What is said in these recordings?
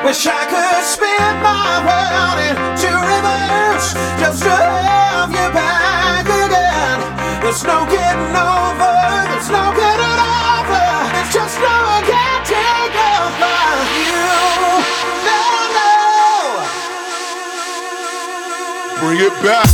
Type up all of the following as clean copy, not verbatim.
Wish I could spin my world into reverse just to have you back again. There's no getting over, there's no getting over. It's just no one can take over you. No, no. Bring it back.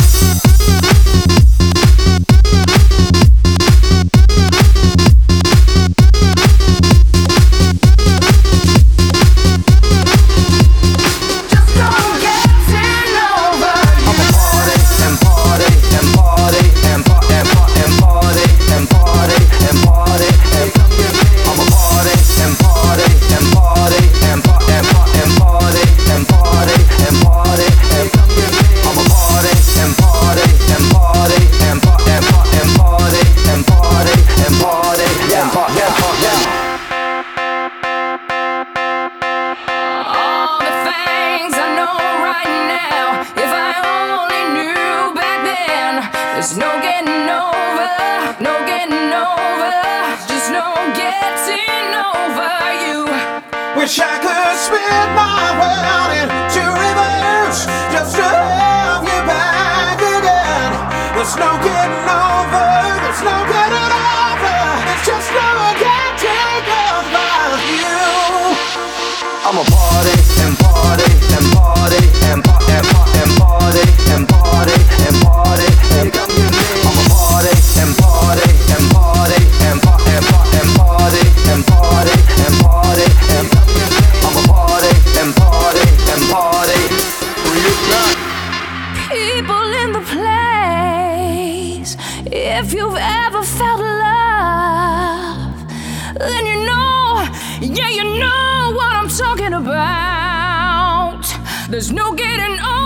There's no getting over, no getting over, just no getting over you. Wish I could spin my world into reverse just to have you back again. There's no getting over, there's no getting over. It's just no one can take over you. I'ma party and party and party and party and party and party and party and party and come with me. I'ma party and party and party and party and party and party and party and party and come with me. I'ma party and party and party. Bring it back. People in the place, if you've ever felt love, then you know, yeah, you know what I'm talking about. There's no getting over.